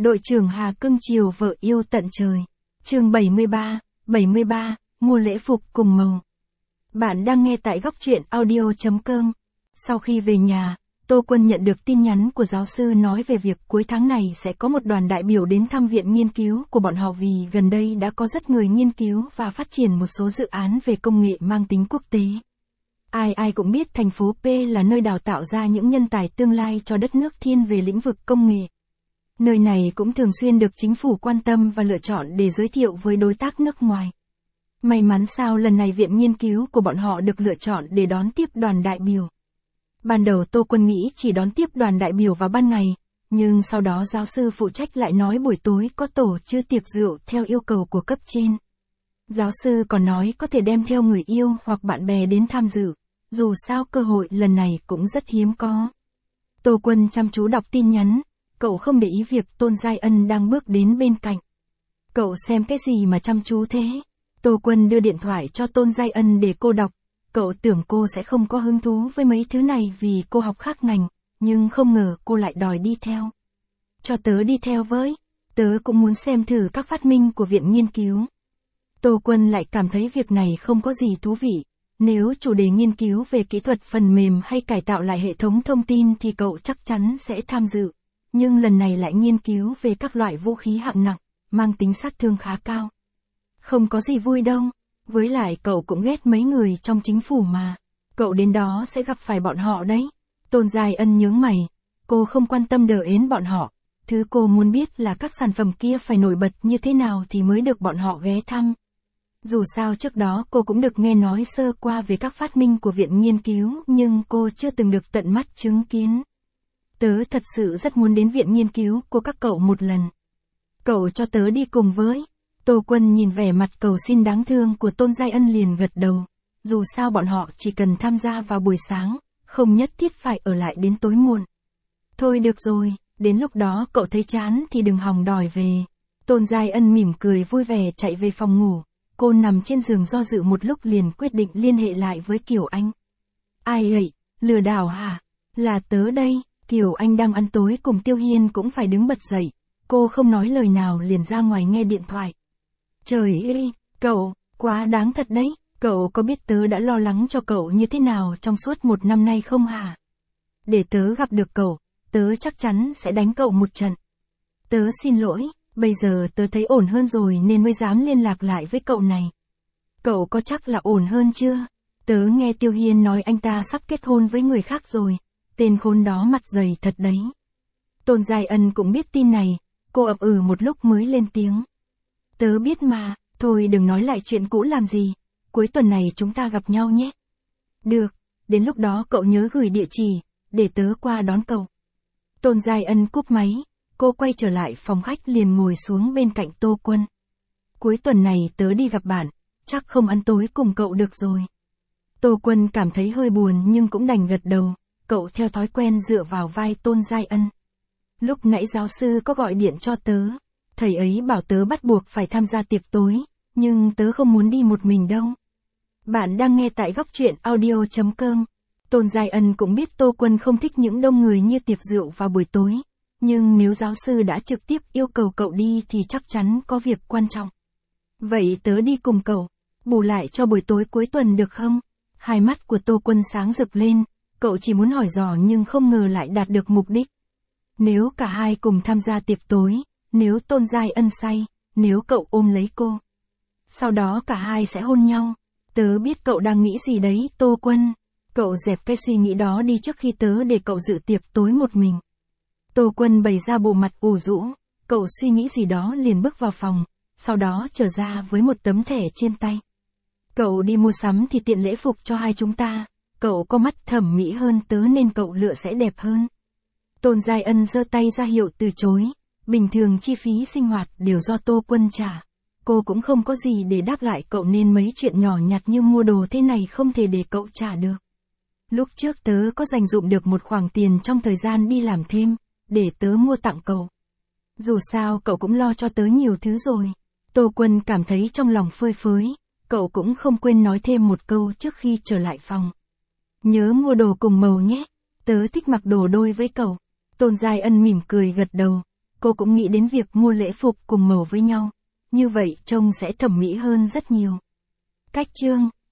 Đội trưởng Hà cưng chiều vợ yêu tận trời. Chương 73, mua lễ phục cùng màu. Bạn đang nghe tại góc truyện audio.com. Sau khi về nhà, Tô Quân nhận được tin nhắn của giáo sư nói về việc cuối tháng này sẽ có một đoàn đại biểu đến thăm viện nghiên cứu của bọn họ vì gần đây đã có rất người nghiên cứu và phát triển một số dự án về công nghệ mang tính quốc tế. Ai cũng biết thành phố P là nơi đào tạo ra những nhân tài tương lai cho đất nước thiên về lĩnh vực công nghệ. Nơi này cũng thường xuyên được chính phủ quan tâm và lựa chọn để giới thiệu với đối tác nước ngoài. May mắn sao lần này viện nghiên cứu của bọn họ được lựa chọn để đón tiếp đoàn đại biểu. Ban đầu Tô Quân nghĩ chỉ đón tiếp đoàn đại biểu vào ban ngày, nhưng sau đó giáo sư phụ trách lại nói buổi tối có tổ chức tiệc rượu theo yêu cầu của cấp trên. Giáo sư còn nói có thể đem theo người yêu hoặc bạn bè đến tham dự, dù sao cơ hội lần này cũng rất hiếm có. Tô Quân chăm chú đọc tin nhắn, cậu không để ý việc Tôn Giai Ân đang bước đến bên cạnh. Cậu xem cái gì mà chăm chú thế? Tô Quân đưa điện thoại cho Tôn Giai Ân để cô đọc. Cậu tưởng cô sẽ không có hứng thú với mấy thứ này vì cô học khác ngành, nhưng không ngờ cô lại đòi đi theo. Cho tớ đi theo với, tớ cũng muốn xem thử các phát minh của viện nghiên cứu. Tô Quân lại cảm thấy việc này không có gì thú vị. Nếu chủ đề nghiên cứu về kỹ thuật phần mềm hay cải tạo lại hệ thống thông tin thì cậu chắc chắn sẽ tham dự. Nhưng lần này lại nghiên cứu về các loại vũ khí hạng nặng, mang tính sát thương khá cao. Không có gì vui đâu. Với lại cậu cũng ghét mấy người trong chính phủ mà. Cậu đến đó sẽ gặp phải bọn họ đấy. Tôn Giai Ân nhướng mày. Cô không quan tâm đờ ến bọn họ. Thứ cô muốn biết là các sản phẩm kia phải nổi bật như thế nào thì mới được bọn họ ghé thăm. Dù sao trước đó cô cũng được nghe nói sơ qua về các phát minh của viện nghiên cứu nhưng cô chưa từng được tận mắt chứng kiến. Tớ thật sự rất muốn đến viện nghiên cứu của các cậu một lần. Cậu cho tớ đi cùng với. Tô Quân nhìn vẻ mặt cầu xin đáng thương của Tôn Giai Ân liền gật đầu. Dù sao bọn họ chỉ cần tham gia vào buổi sáng, không nhất thiết phải ở lại đến tối muộn. Thôi được rồi, đến lúc đó cậu thấy chán thì đừng hòng đòi về. Tôn Giai Ân mỉm cười vui vẻ chạy về phòng ngủ. Cô nằm trên giường do dự một lúc liền quyết định liên hệ lại với Kiều Anh. Ai vậy, lừa đảo hả? Là tớ đây. Kiều Anh đang ăn tối cùng Tiêu Hiên cũng phải đứng bật dậy. Cô không nói lời nào liền ra ngoài nghe điện thoại. Trời ơi, cậu, quá đáng thật đấy. Cậu có biết tớ đã lo lắng cho cậu như thế nào trong suốt một năm nay không hả? Để tớ gặp được cậu, tớ chắc chắn sẽ đánh cậu một trận. Tớ xin lỗi, bây giờ tớ thấy ổn hơn rồi nên mới dám liên lạc lại với cậu này. Cậu có chắc là ổn hơn chưa? Tớ nghe Tiêu Hiên nói anh ta sắp kết hôn với người khác rồi. Tên khốn đó mặt dày thật đấy. Tôn Giai Ân cũng biết tin này, cô ậm ừ một lúc mới lên tiếng. Tớ biết mà, thôi đừng nói lại chuyện cũ làm gì, cuối tuần này chúng ta gặp nhau nhé. Được, đến lúc đó cậu nhớ gửi địa chỉ, để tớ qua đón cậu. Tôn Giai Ân cúp máy, cô quay trở lại phòng khách liền ngồi xuống bên cạnh Tô Quân. Cuối tuần này tớ đi gặp bạn, chắc không ăn tối cùng cậu được rồi. Tô Quân cảm thấy hơi buồn nhưng cũng đành gật đầu, cậu theo thói quen dựa vào vai Tôn Giai Ân. Lúc nãy giáo sư có gọi điện cho tớ. Thầy ấy bảo tớ bắt buộc phải tham gia tiệc tối, nhưng tớ không muốn đi một mình đâu. Bạn đang nghe tại góc truyện audio.com. Tôn Giai Ân cũng biết Tô Quân không thích những đông người như tiệc rượu vào buổi tối, nhưng nếu giáo sư đã trực tiếp yêu cầu cậu đi thì chắc chắn có việc quan trọng. Vậy tớ đi cùng cậu, bù lại cho buổi tối cuối tuần được không? Hai mắt của Tô Quân sáng rực lên, cậu chỉ muốn hỏi dò nhưng không ngờ lại đạt được mục đích. Nếu cả hai cùng tham gia tiệc tối, nếu Tôn Giai Ân say, nếu cậu ôm lấy cô. Sau đó cả hai sẽ hôn nhau. Tớ biết cậu đang nghĩ gì đấy, Tô Quân. Cậu dẹp cái suy nghĩ đó đi trước khi tớ để cậu dự tiệc tối một mình. Tô Quân bày ra bộ mặt ủ rũ, cậu suy nghĩ gì đó liền bước vào phòng, sau đó trở ra với một tấm thẻ trên tay. Cậu đi mua sắm thì tiện lễ phục cho hai chúng ta. Cậu có mắt thẩm mỹ hơn tớ nên cậu lựa sẽ đẹp hơn. Tôn Giai Ân giơ tay ra hiệu từ chối. Bình thường chi phí sinh hoạt đều do Tô Quân trả. Cô cũng không có gì để đáp lại cậu nên mấy chuyện nhỏ nhặt như mua đồ thế này không thể để cậu trả được. Lúc trước tớ có dành dụm được một khoản tiền trong thời gian đi làm thêm, để tớ mua tặng cậu. Dù sao cậu cũng lo cho tớ nhiều thứ rồi. Tô Quân cảm thấy trong lòng phơi phới, cậu cũng không quên nói thêm một câu trước khi trở lại phòng. Nhớ mua đồ cùng màu nhé, tớ thích mặc đồ đôi với cậu. Tôn Giai Ân mỉm cười gật đầu. cô cũng nghĩ đến việc mua lễ phục cùng màu với nhau. Như vậy trông sẽ thẩm mỹ hơn rất nhiều. Cách chương